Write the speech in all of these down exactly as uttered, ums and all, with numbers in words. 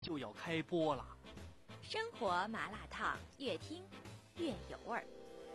就要开播了。 生活麻辣烫，越听越有味儿。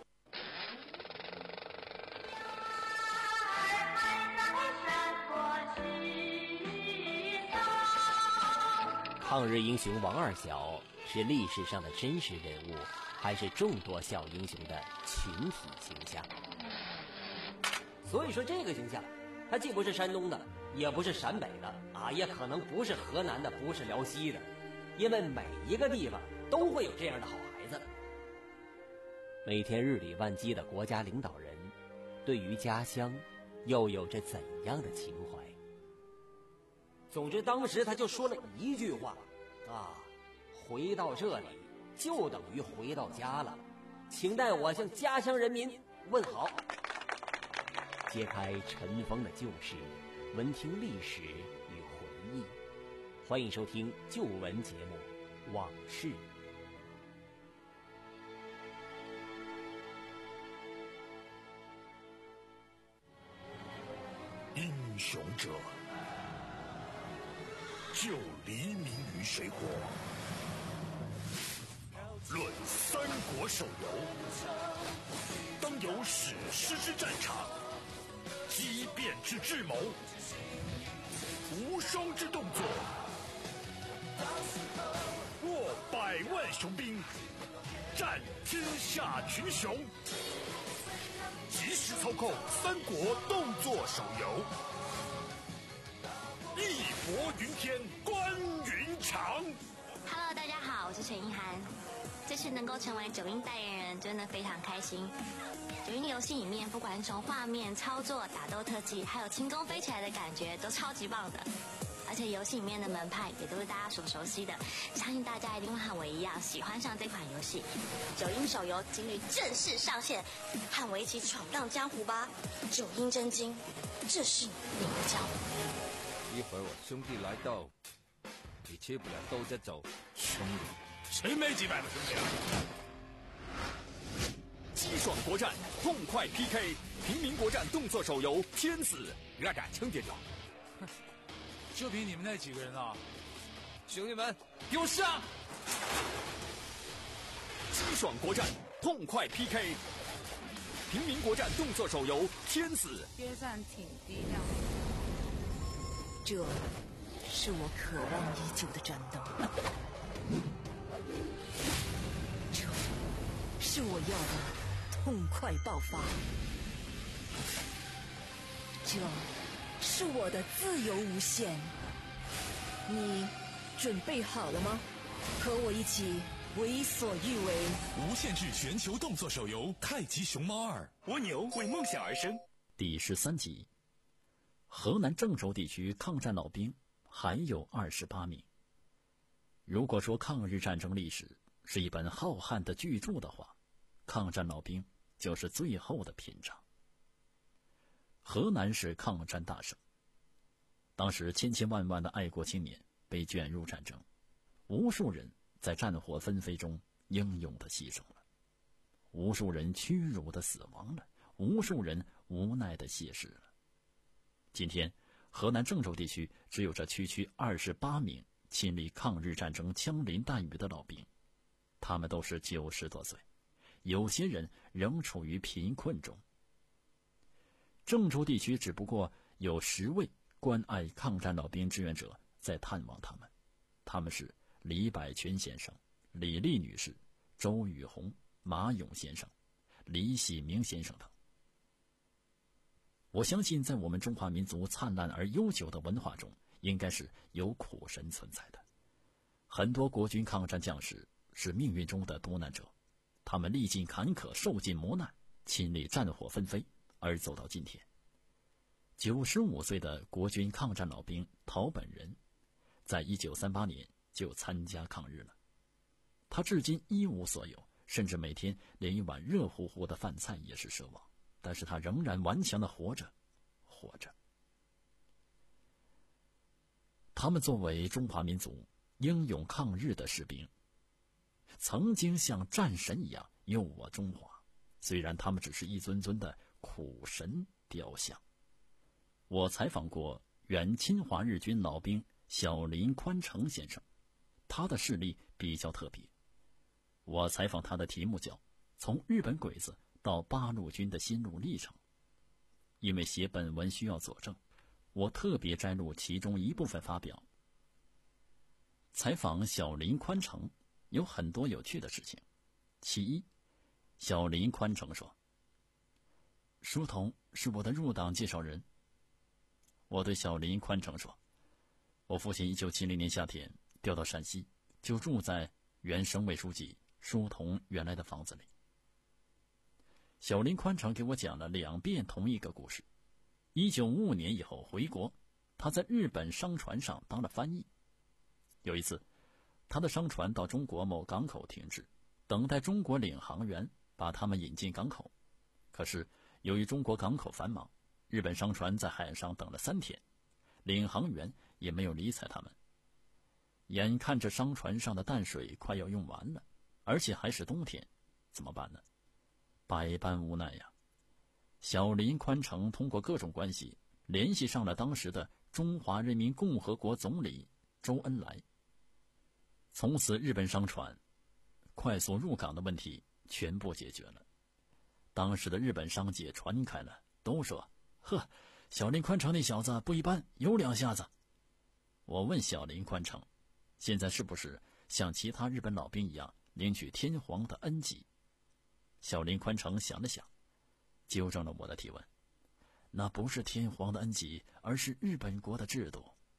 抗日英雄王二小是历史上的真实人物，还是众多小英雄的群体形象？ 所以说这个形象，它既不是山东的，也不是陕北的啊，也可能不是河南的，不是辽西的，因为每一个地方都会有这样的好孩子。 每天日理万机的国家领导人，对于家乡又有着怎样的情怀？ 总之当时他就说了一句话啊，回到这里就等于回到家了，请代我向家乡人民问好。 揭开尘封的旧事，闻听历史与回忆。欢迎收听旧闻节目《往事》。 英雄者救黎民于水火，论三国手游，当有史诗之战场，激变之智谋，无双之动作，握百万雄兵，战天下群雄。即时操控三国动作手游，义薄云天，关云长。 Hello， 大家好，我是陈意涵。这次能够成为九阴代言人，真的非常开心。九阴游戏里面，不管是从画面、操作、打斗特技，还有轻功飞起来的感觉，都超级棒的。而且游戏里面的门派也都是大家所熟悉的，相信大家一定会和我一样喜欢上这款游戏。九阴手游今日正式上线，和我一起闯荡江湖吧！九阴真经，这是你的江湖。 一会儿我兄弟来到，你吃不了兜着走。 兄弟，谁没几百个兄弟啊？ 激爽国战，痛快 P K， 平民国战动作手游《天子》，热感撑点着。 就凭你们那几个人啊！ 兄弟们， 给我上！ 激爽国战，痛快 P K， 平民国战动作手游《天子》。 约战挺低调。 这是我渴望已久的战斗，这是我要的痛快爆发，这是我的自由无限。你准备好了吗？和我一起为所欲为。 无限制全球动作手游《太极熊猫二》， 蜗牛为梦想而生。 第十三集，河南郑州地区抗战老兵还有二十八名。如果说抗日战争历史是一本浩瀚的巨著的话，抗战老兵就是最后的篇章。河南是抗战大省，当时千千万万的爱国青年被卷入战争，无数人在战火纷飞中英勇地牺牲了，无数人屈辱地死亡了，无数人无奈地谢世了。今天河南郑州地区只有这区区二十八名亲历抗日战争枪林弹雨的老兵，他们都是九十多岁，有些人仍处于贫困中。郑州地区只不过有十位关爱抗战老兵志愿者在探望他们，他们是李百全先生、李丽女士、周雨红、马勇先生、李喜明先生等。我相信在我们中华民族灿烂而悠久的文化中，应该是有苦神存在的。很多国军抗战将士是命运中的多难者，他们历尽坎坷，受尽磨难，亲历战火纷飞，而走到今天。九十五岁的国军抗战老兵陶本人，在一九三八年就参加抗日了。他至今一无所有，甚至每天连一碗热乎乎的饭菜也是奢望，但是他仍然顽强地活着，活着。他们作为中华民族英勇抗日的士兵，曾经像战神一样佑我中华，虽然他们只是一尊尊的苦神雕像。我采访过原侵华日军老兵小林宽成先生， 他的事例比较特别。我采访他的题目叫《从日本鬼子到八路军的心路历程》。因为写本文需要佐证，我特别摘录其中一部分发表。采访小林宽成有很多有趣的事情。其一，小林宽成说，书童是我的入党介绍人。我对小林宽成说，我父亲一九七零年夏天调到陕西，就住在原省委书记书童原来的房子里。小林宽成给我讲了两遍同一个故事。一九五五年以后回国，他在日本商船上当了翻译。有一次，他的商船到中国某港口停滞，等待中国领航员把他们引进港口。可是由于中国港口繁忙，日本商船在海上等了三天，领航员也没有理睬他们。眼看着商船上的淡水快要用完了，而且还是冬天，怎么办呢？百般无奈呀。小林宽成通过各种关系联系上了当时的中华人民共和国总理周恩来。从此日本商船快速入港的问题全部解决了。当时的日本商界传开了，都说，呵，小林宽成那小子不一般，有两下子。我问小林宽成，现在是不是像其他日本老兵一样领取天皇的恩给？小林宽成想了想，纠正了我的提问，那不是天皇的恩给，而是日本国的制度。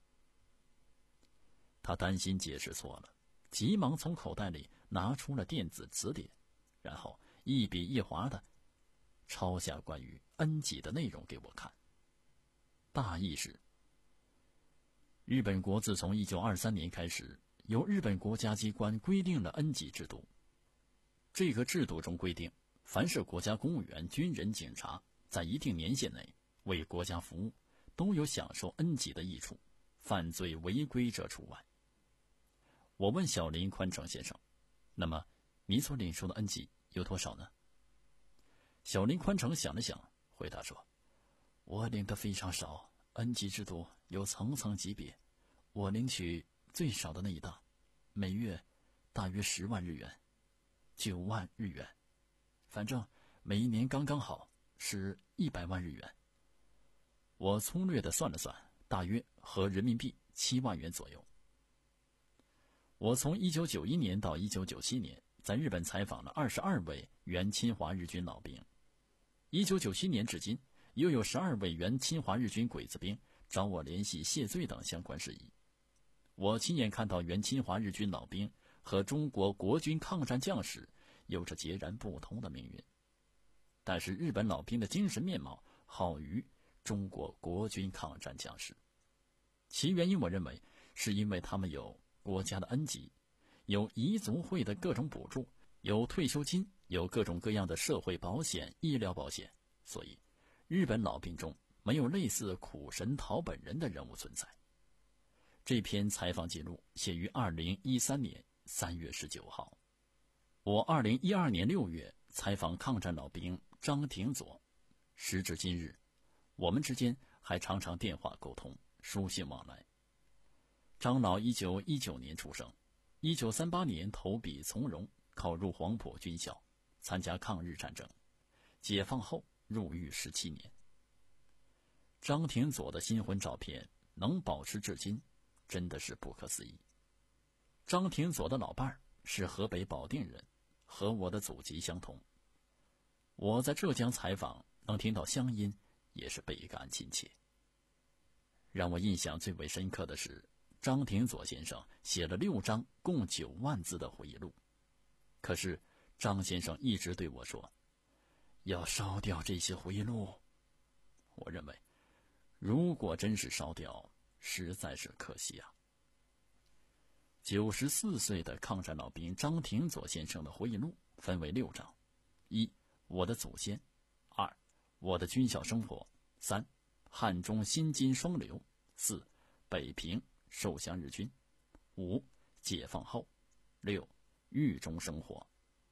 他担心解释错了，急忙从口袋里拿出了电子词典，然后一笔一划的抄下关于恩给的内容给我看。大意是，日本国自从一九二三年开始，由日本国家机关规定了恩给制度。这个制度中规定，凡是国家公务员、军人、警察在一定年限内为国家服务，都有享受恩给的益处，犯罪违规者除外。我问小林宽成先生，那么你所领受的恩给有多少呢？小林宽成想了想，回答说，我领的非常少，恩给制度有层层级别，我领取最少的那一档，每月大约十万日元，九万日元，反正每一年刚刚好是一百万日元。我粗略的算了算，大约合人民币七万元左右。我从一九九一年到一九九七年，在日本采访了二十二位原侵华日军老兵。一九九七年至今，又有十二位原侵华日军鬼子兵找我联系谢罪等相关事宜。我亲眼看到原侵华日军老兵和中国国军抗战将士有着截然不同的命运，但是日本老兵的精神面貌好于中国国军抗战将士。其原因我认为是因为他们有国家的恩给，有彝族会的各种补助，有退休金，有各种各样的社会保险、医疗保险，所以日本老兵中没有类似苦神讨本人的人物存在。这篇采访记录写于二零一三年三月十九号。我二零一二年六月采访抗战老兵张廷佐，时至今日，我们之间还常常电话沟通、书信往来。张老一九一九年出生，一九三八年投笔从戎，考入黄埔军校，参加抗日战争。解放后入狱十七年。张廷佐的新婚照片能保持至今，真的是不可思议。张廷佐的老伴儿是河北保定人，和我的祖籍相同。我在浙江采访，能听到乡音，也是倍感亲切。让我印象最为深刻的是，张廷佐先生写了六张共九万字的回忆录。可是张先生一直对我说，要烧掉这些回忆录。我认为，如果真是烧掉，实在是可惜啊。九十四岁的抗战老兵张廷佐先生的回忆录分为六章：一、我的祖先；二、我的军校生活；三、汉中新金双流；四、北平受降日军；五、解放后；六、狱中生活。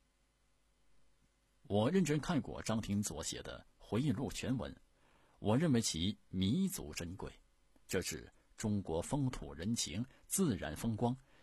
我认真看过张廷佐写的回忆录全文，我认为其弥足珍贵。这是中国风土人情、自然风光、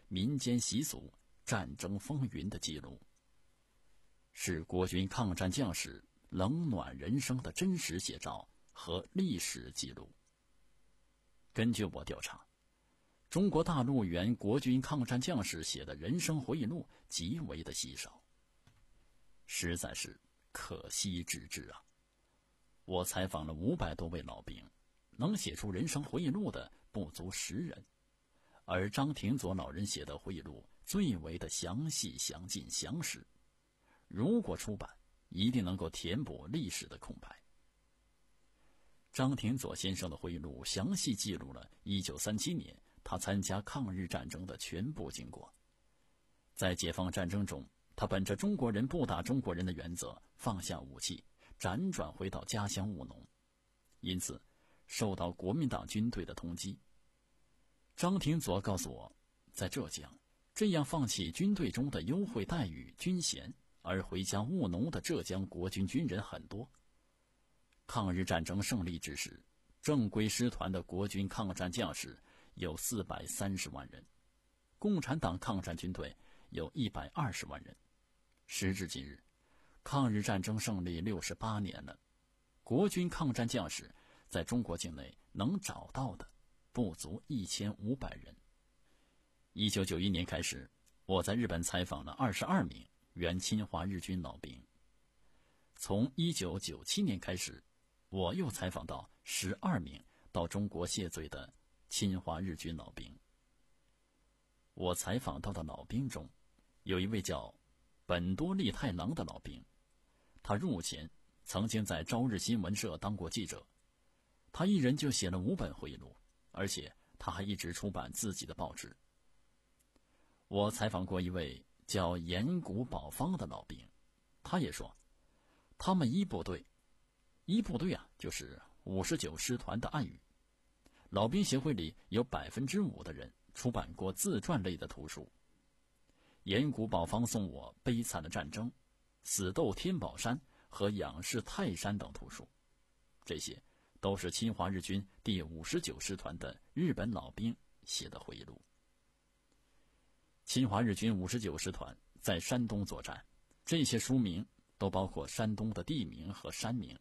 民间习俗、战争风云的记录，是国军抗战将士冷暖人生的真实写照和历史记录。根据我调查，中国大陆原国军抗战将士写的人生回忆录极为的稀少，实在是可惜之至啊！我采访了五百多位老兵，能写出人生回忆录的不足十人，而张廷佐老人写的回忆录最为的详细、详尽、详实。如果出版，一定能够填补历史的空白。张廷佐先生的回忆录详细记录了一九三七年他参加抗日战争的全部经过。在解放战争中，他本着中国人不打中国人的原则，放下武器，辗转回到家乡务农，因此受到国民党军队的通缉。张廷佐告诉我，在浙江，这样放弃军队中的优惠待遇、军衔而回家务农的浙江国军军人很多。抗日战争胜利之时，正规师团的国军抗战将士有四百三十万人，共产党抗战军队有一百二十万人。时至今日，抗日战争胜利六十八年了，国军抗战将士在中国境内能找到的不足一千五百人。一九九一年开始，我在日本采访了二十二名原侵华日军老兵。从一九九七年开始，我又采访到十二名到中国谢罪的侵华日军老兵。我采访到的老兵中，有一位叫本多利太郎的老兵，他入伍前曾经在朝日新闻社当过记者，他一人就写了五本回忆录，而且他还一直出版自己的报纸。我采访过一位叫岩谷保方的老兵，他也说，他们一部队，一部队啊，就是五十九师团的暗语。老兵协会里有百分之五的人出版过自传类的图书。岩谷保方送我《悲惨的战争》、《死斗天宝山》和《仰视泰山》等图书，这些都是侵华日军第五十九师团的日本老兵写的回忆录。侵华日军五十九师团在山东作战，这些书名都包括山东的地名和山名。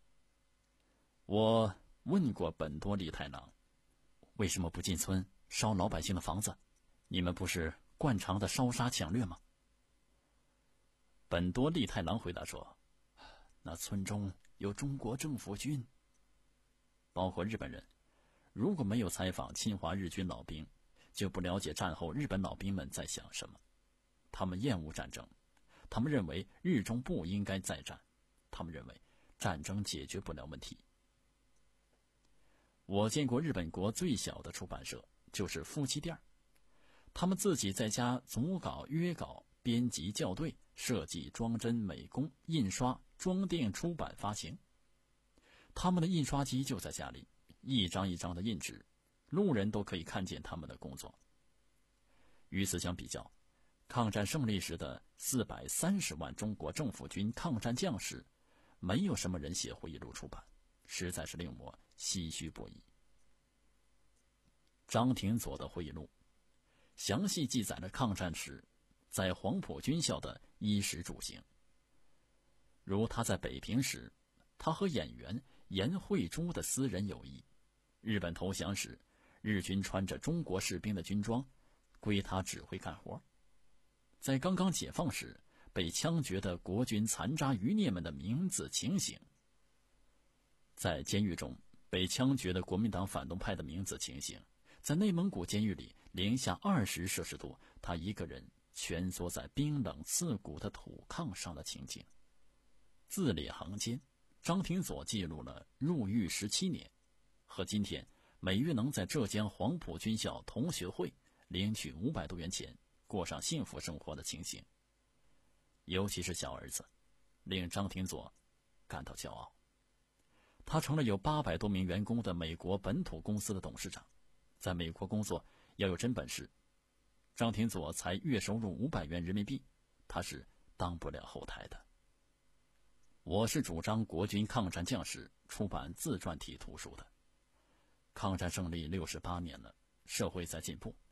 我问过本多利太郎，为什么不进村烧老百姓的房子？你们不是惯常的烧杀抢掠吗？本多利太郎回答说，那村中有中国政府军，包括日本人。如果没有采访侵华日军老兵，就不了解战后日本老兵们在想什么。他们厌恶战争，他们认为日中不应该再战，他们认为战争解决不了问题。我见过日本国最小的出版社，就是夫妻店，他们自己在家组稿、约稿、编辑、校对、设计、装帧、美工、印刷、装订、出版、发行。他们的印刷机就在家里，一张一张的印纸，路人都可以看见他们的工作。与此相比较，抗战胜利时的四百三十万中国政府军抗战将士，没有什么人写回忆录出版，实在是令我唏嘘不已。张廷佐的回忆录详细记载了抗战时在黄埔军校的衣食住行。如他在北平时，他和演员严慧珠的私人友谊；日本投降时，日军穿着中国士兵的军装，归他指挥干活；在刚刚解放时，被枪决的国军残渣余孽们的名字情形；在监狱中被枪决的国民党反动派的名字情形；在内蒙古监狱里零下二十摄氏度，他一个人蜷缩在冰冷刺骨的土炕上的情景。字里行间，张廷佐记录了入狱十七年和今天每月能在浙江黄埔军校同学会领取五百多元钱，过上幸福生活的情形。尤其是小儿子，令张廷佐感到骄傲。他成了有八百多名员工的美国本土公司的董事长，在美国工作要有真本事。张廷佐才月收入五百元人民币，他是当不了后台的。我是主张国军抗战将士出版自传体图书的。抗战胜利六十八年了，社会在进步，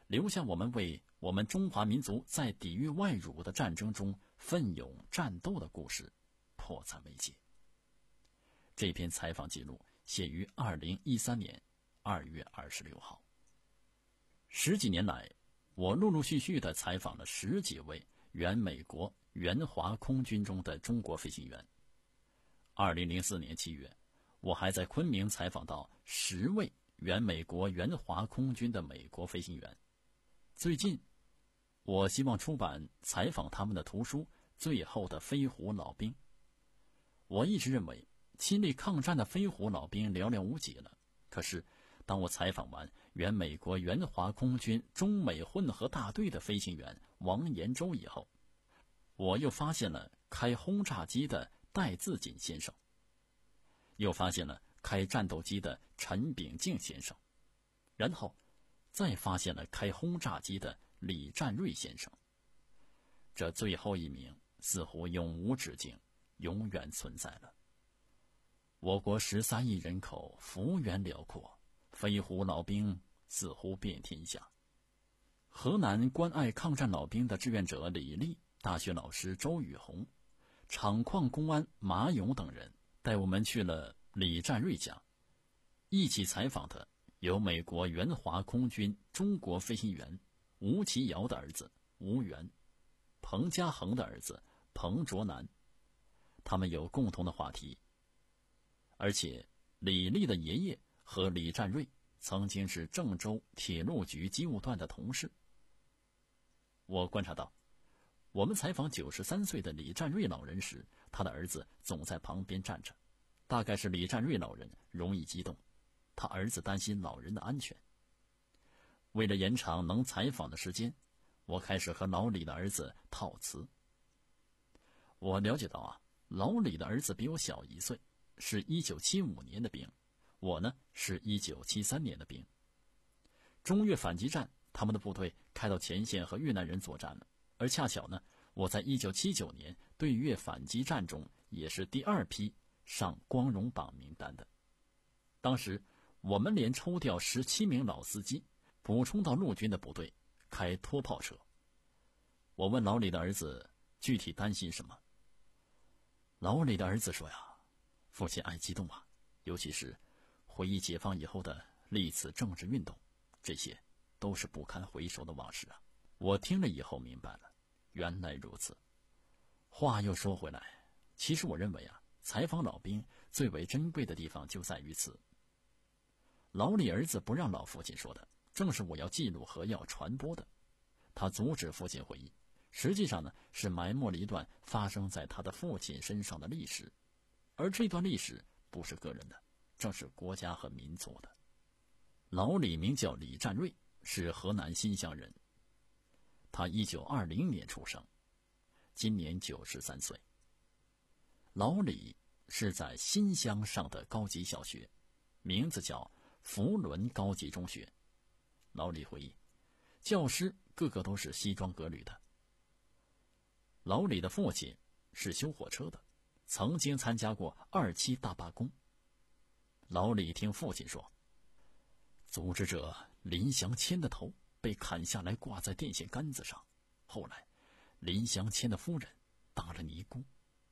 留下我们为我们中华民族在抵御外辱的战争中奋勇战斗的故事迫在眉睫。这篇采访记录写于二零一三年二月二十六号。十几年来，我陆陆续续地采访了十几位原美国援华空军中的中国飞行员。二零零四年七月，我还在昆明采访到十位原美国援华空军的美国飞行员。最近，我希望出版采访他们的图书《最后的飞虎老兵》。我一直认为亲历抗战的飞虎老兵寥寥无几了，可是当我采访完原美国援华空军中美混合大队的飞行员王延洲以后，我又发现了开轰炸机的戴自锦先生，又发现了开战斗机的陈炳敬先生，然后再发现了开轰炸机的李占瑞先生。这最后一名似乎永无止境，永远存在了。我国十三亿人口，幅员辽阔，飞虎老兵似乎遍天下。河南关爱抗战老兵的志愿者李丽、大学老师周雨红、厂矿公安马勇等人带我们去了李占瑞家，一起采访的有美国援华空军中国飞行员吴其尧的儿子吴元、彭家恒的儿子彭卓南。他们有共同的话题，而且李丽的爷爷和李占瑞曾经是郑州铁路局机务段的同事。我观察到，我们采访九十三岁的李占瑞老人时，他的儿子总在旁边站着，大概是李占瑞老人容易激动，他儿子担心老人的安全。为了延长能采访的时间，我开始和老李的儿子套词。我了解到啊，老李的儿子比我小一岁，是一九七五年的兵，我呢是一九七三年的兵。中越反击战，他们的部队开到前线和越南人作战了，而恰巧呢，我在一九七九年对越反击战中也是第二批上光荣榜名单的。当时我们连抽调十七名老司机，补充到陆军的部队，开拖炮车。我问老李的儿子具体担心什么，老李的儿子说呀，父亲爱激动啊，尤其是回忆解放以后的历次政治运动，这些都是不堪回首的往事啊。我听了以后明白了，原来如此。话又说回来，其实我认为啊，采访老兵最为珍贵的地方就在于此。老李儿子不让老父亲说的，正是我要记录和要传播的。他阻止父亲回忆，实际上呢，是埋没了一段发生在他的父亲身上的历史，而这段历史不是个人的，正是国家和民族的。老李名叫李占瑞，是河南新乡人。他一九二零年出生，今年九十三岁。老李是在新乡上的高级小学，名字叫福伦高级中学。老李回忆，教师个个都是西装革履的。老李的父亲是修火车的，曾经参加过二七大罢工。老李听父亲说，组织者林祥谦的头被砍下来挂在电线杆子上，后来林祥谦的夫人打了尼姑。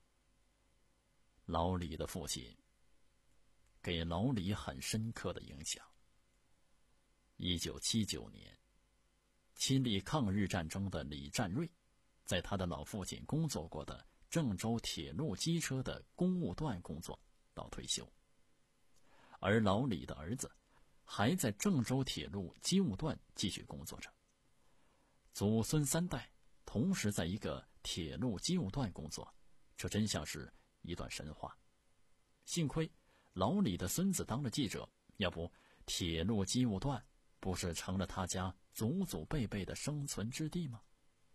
老李的父亲给老李很深刻的影响。一九七九年，亲历抗日战争的李占瑞在他的老父亲工作过的郑州铁路机车的公务段工作到退休，而老李的儿子还在郑州铁路机务段继续工作着。祖孙三代同时在一个铁路机务段工作，这真像是一段神话。幸亏老李的孙子当了记者，要不铁路机务段不是成了他家祖祖辈辈的生存之地吗？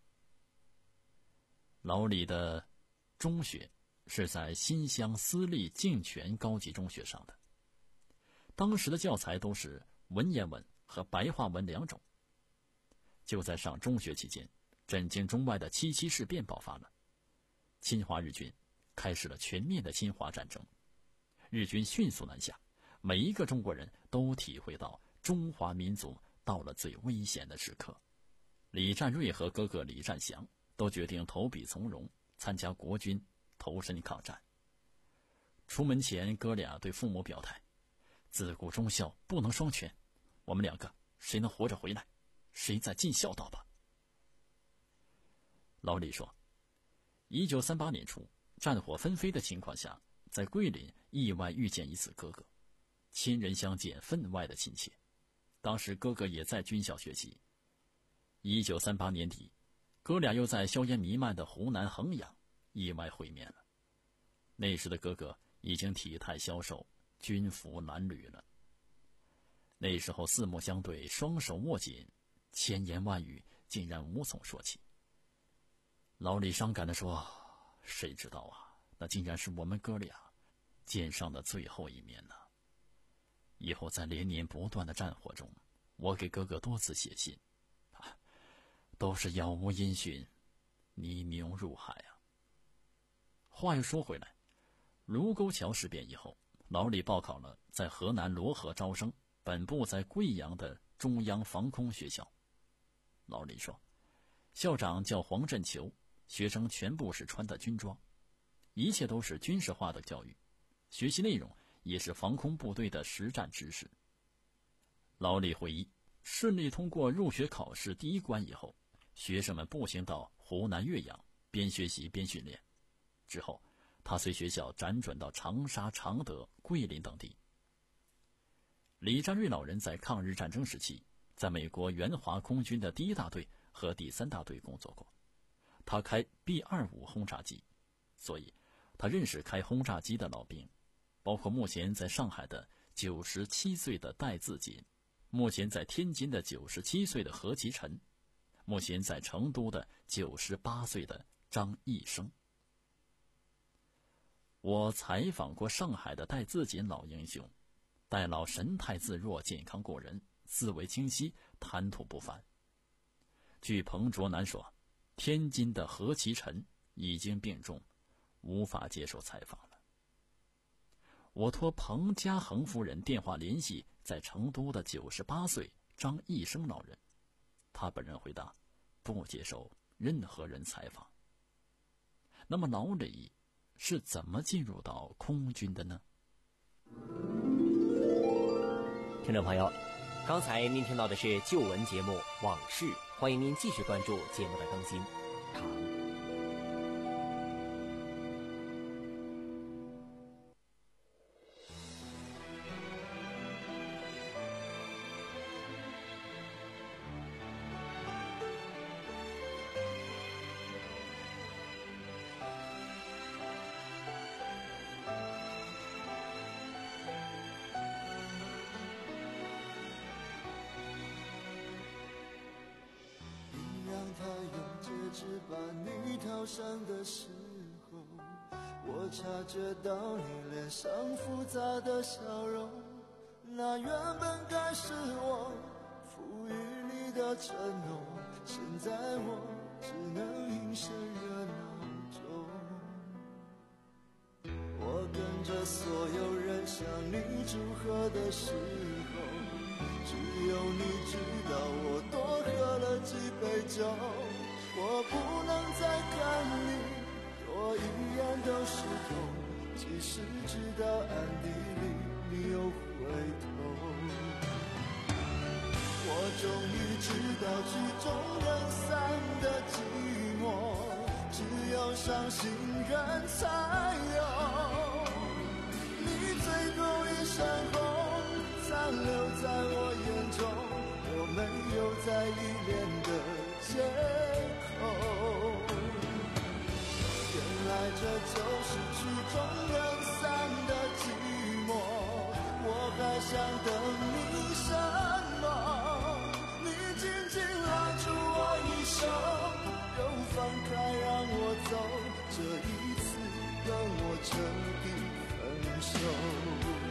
老李的中学是在新乡私立敬泉高级中学上的，当时的教材都是文言文和白话文两种。就在上中学期间，震惊中外的七七事变爆发了，侵华日军开始了全面的侵华战争，日军迅速南下，每一个中国人都体会到中华民族到了最危险的时刻。李占瑞和哥哥李占祥都决定投笔从戎，参加国军，投身抗战。出门前，哥俩对父母表态：自古忠孝不能双全，我们两个谁能活着回来，谁再尽孝道吧。老李说，一九三八年初，战火纷飞的情况下，在桂林意外遇见一次哥哥，亲人相见，分外的亲切。当时哥哥也在军校学习。一九三八年底，哥俩又在硝烟弥漫的湖南衡阳意外会面了。那时的哥哥已经体态消瘦，军服褴褛了。那时候四目相对，双手握紧，千言万语竟然无从说起。老李伤感地说，谁知道啊，那竟然是我们哥俩见上的最后一面呢。以后在连年不断的战火中，我给哥哥多次写信，啊，都是杳无音讯，泥牛入海啊。话又说回来，卢沟桥事变以后，老李报考了在河南漯河招生，本部在贵阳的中央防空学校。老李说，校长叫黄振球，学生全部是穿的军装，一切都是军事化的教育，学习内容也是防空部队的实战知识。老李回忆，顺利通过入学考试第一关以后，学生们步行到湖南岳阳，边学习边训练。之后他随学校辗转到长沙、常德、桂林等地。李占瑞老人在抗日战争时期，在美国援华空军的第一大队和第三大队工作过，他开 B 二十五 轰炸机，所以他认识开轰炸机的老兵，包括目前在上海的九十七岁的戴自锦，目前在天津的九十七岁的何其臣，目前在成都的九十八岁的张义生。我采访过上海的戴自锦老英雄，戴老神态自若，健康过人，思维清晰，谈吐不凡。据彭卓南说，天津的何其臣已经病重，无法接受采访了。我托彭家恒夫人电话联系在成都的九十八岁张义生老人，他本人回答，不接受任何人采访。那么老李是怎么进入到空军的呢？ 听众朋友，刚才您听到的是旧闻节目《往事》，欢迎您继续关注节目的更新。唐只把你套上的时候，我察觉到你脸上复杂的笑容，那原本该是我赋予你的承诺，现在我只能隐身热闹中。我跟着所有人向你祝贺的时候，只有你知道我多喝了几杯酒。我不能再看你多一眼都是痛，即使知道暗地里你又回头。我终于知道曲终人散的寂寞，只有伤心人才有。你最后一身红残留在我眼中，我没有再依恋的借口，原来这就是曲终人散的寂寞，我还想等你什么？你紧紧拉住我一手，又放开让我走，这一次跟我彻底分手。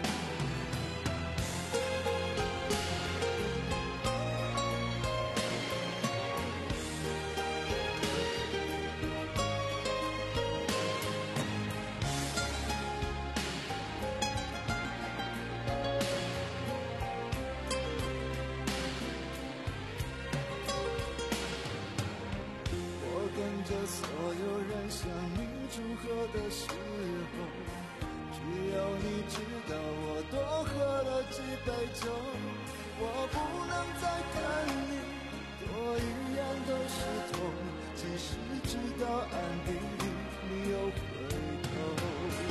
着所有人向你祝贺的时候，只有你知道我多喝了几杯酒。我不能再看你多一眼都是痛，即使知道暗地里你又回头。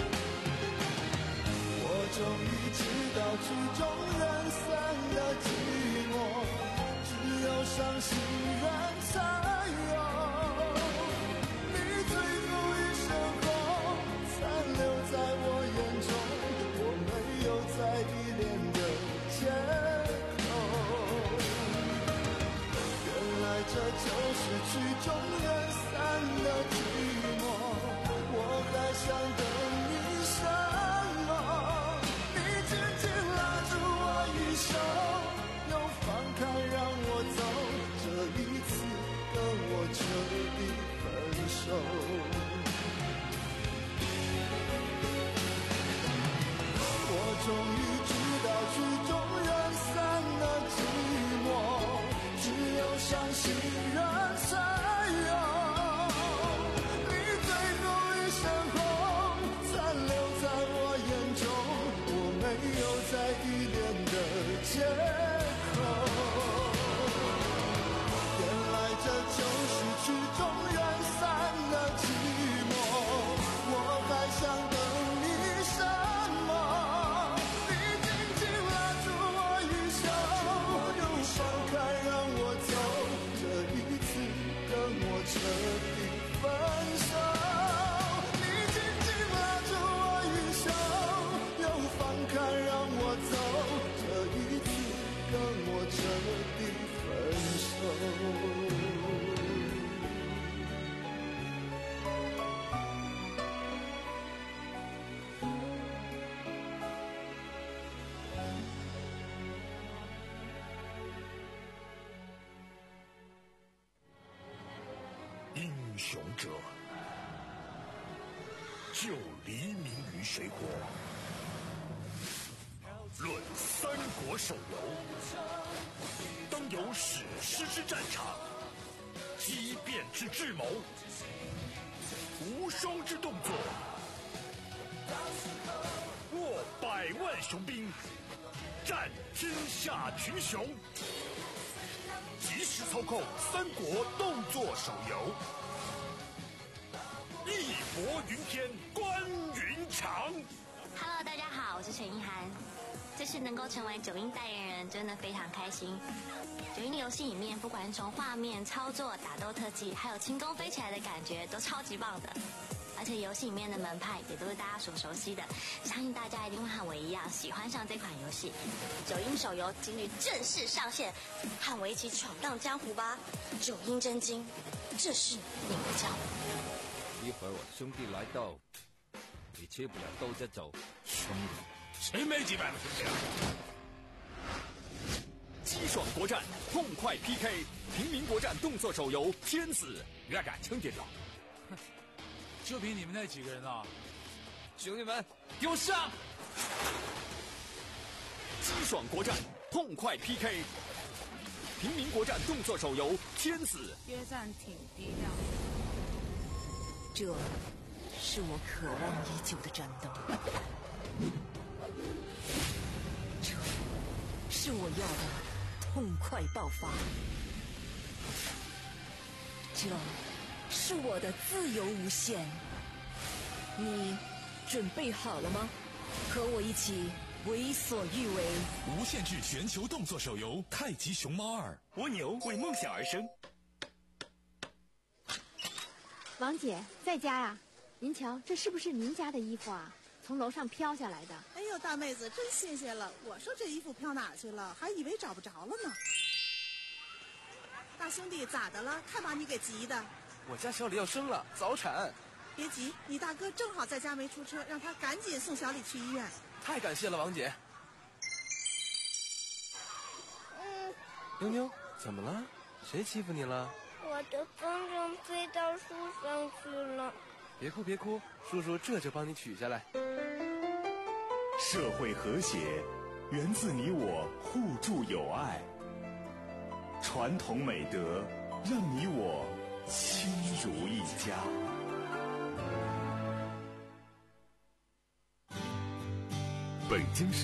我终于知道曲终人散的寂寞，只有伤心人才有。你最后一身红残留在我眼中，我没有再依恋的借口。原来这就是曲终人散的寂寞，我还想等你什么？你紧紧拉住我衣手，又放开让我走，这一次跟我彻底分手。我终于知道曲终人散的寂寞，只有伤心人才有。你最后一身红残留在我眼中，我没有再依恋的借口。原来这就是曲终人散的寂寞，我还想等你什么？你紧紧拉住我衣袖，又放开让我走，这一次跟我彻底分手。你紧紧拉住我衣袖，又放开让我走，这一次跟我彻底分手。 英雄者，就黎明于水火。论三国手游，当有史诗之战场，激变之智谋，无双之动作，握百万雄兵，战天下群雄。即时操控三国动作手游，义薄云天，关云长。 Hello， 大家好，我是陈意涵。这次能够成为九阴代言人，真的非常开心。九阴游戏里面，不管是从画面、操作、打斗特技，还有轻功飞起来的感觉，都超级棒的。而且游戏里面的门派也都是大家所熟悉的，相信大家一定会和我一样喜欢上这款游戏。九阴手游今日正式上线，和我一起闯荡江湖吧！九阴真经，这是你的江湖。 一会儿我兄弟来到，你切不了刀就走。 兄弟，谁没几百个兄弟啊？激爽国战，痛快 P K， 平民国战动作手游《天子》，热感枪点着。 就凭你们那几个人啊！ 兄弟们， 给我上！激爽国战，痛快 P K， 平民国战动作手游《天子》。 约战挺低调。 这是我渴望已久的战斗，这是我要的痛快爆发，这是我的自由无限。你准备好了吗？和我一起为所欲为。 无限制全球动作手游《太极熊猫二》， 蜗牛为梦想而生。 王姐在家呀？您瞧，这是不是您家的衣服啊？从楼上飘下来的。 哎呦，大妹子真新鲜了！我说这衣服飘哪去了，还以为找不着了呢。大兄弟咋的了？看把你给急的。 我家小李要生了，早产。 别急，你大哥正好在家没出车，让他赶紧送小李去医院。 太感谢了，王姐。 嗯。 妞妞，怎么了？谁欺负你了？ 我的风筝飞到树上去了。 别哭别哭，叔叔这就帮你取下来。 社会和谐源自你我互助友爱，传统美德让你我亲如一。 一家。北京市